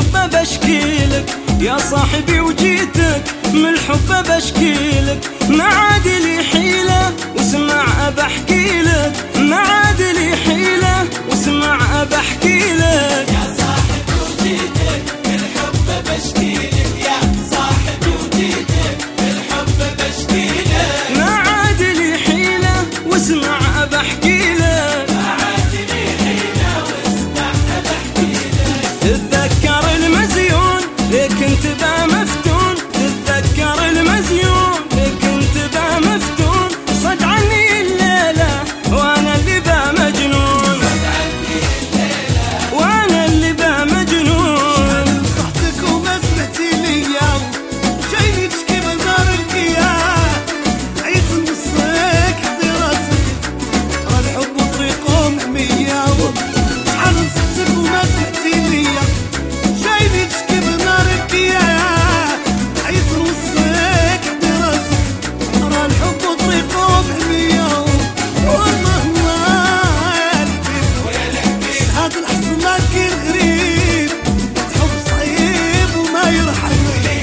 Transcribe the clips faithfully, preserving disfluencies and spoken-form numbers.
الحب بشكيلك يا صاحبي وجيتك من الحب بشكيلك، ما عاد لي حيلة واسمع بحكيلك، ما عاد لي حيلة واسمع بحكيلك. يا صاحبي وجيتك من الحب بشكيلك، يا صاحبي وجيتك من الحب بشكيلك، ما عاد لي حيلة واسمع بحكيلك، ما عاد لي حيلة واسمع بحكيلك. تتذكر المزيون ليه كنت با مفتون، تتذكر المزيون ليه كنت با مفتون، صد عني الليلة وانا اللي با مجنون، صد عني الليلة وانا اللي با مجنون. نصحتك وما سمعتي ليا، جايني تشكي من دارك اياه، عيت نوصيك حدي راسك، راه الحب طريقو محمية. شحال نصحتك وما سمعتي ليا، جايني تشكي من دارك اياه، عيت نوصيك حدي راسك، راه الحب طريقو محمية. والله الله يا الحبيب شحال الحزن لكن غريب، الحب صعيب وما يرحم،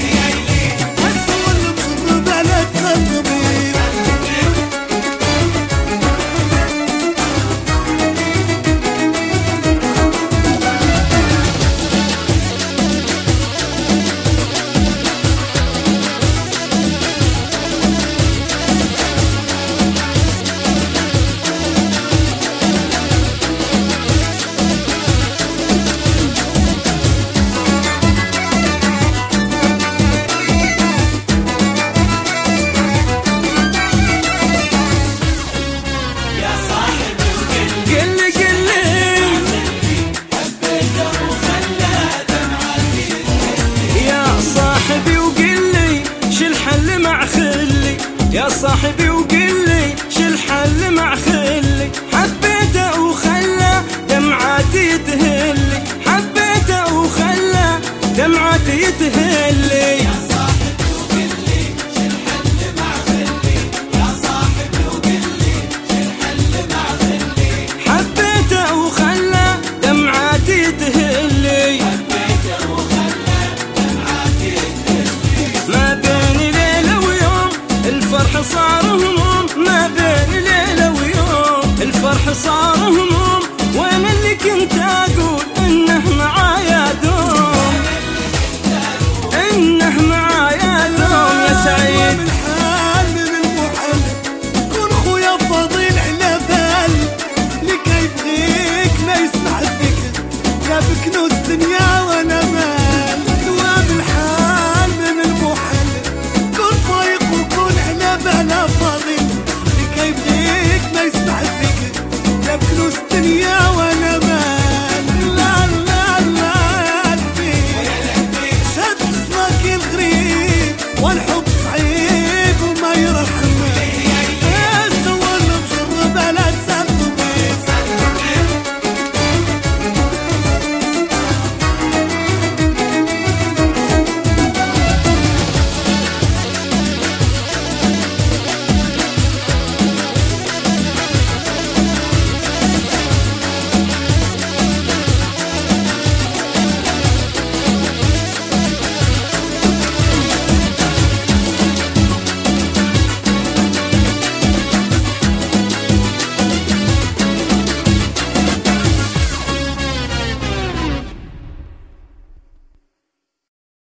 الصور مجرب على الطبيب. يا صاحبي وقلبي قلي قلي حبيته وخلى دمعتي تهلي. يا صاحبي وقلي شو الحل مع خلي، يا صاحبي وقلي شو الحل مع خلي، حبيته وخلى دمعتي تهلي، حبيته وخلى دمعتي تهلي. يا صاحبي وقلي شو الحل مع خلي، يا صاحبي وقلي شو الحل مع خلي، حبيته وخلى دمعتي تهلي، حبيته وخلى دمعتي تهلي. ما بين ليلة ويوم الفرح صار هموم، ما بين ليلة ويوم الفرح صار هموم، وانا اللي كنت اقول انه معايا دوم، انه معايا دوم يا سعيد. من حال من المحل كون خويا فضيل على بال، اللي كيبغيك ما يسمع الفكر، جابك نوز دنيا وانا مال. دوام الحال من المحل كون فايق وكون على بال فضيل، اللي كيبغيك ما يسمع الفكر، جابك نوز دنيا وانا مال. لا لا لا الحبيب شاد حصنك الغريب والحب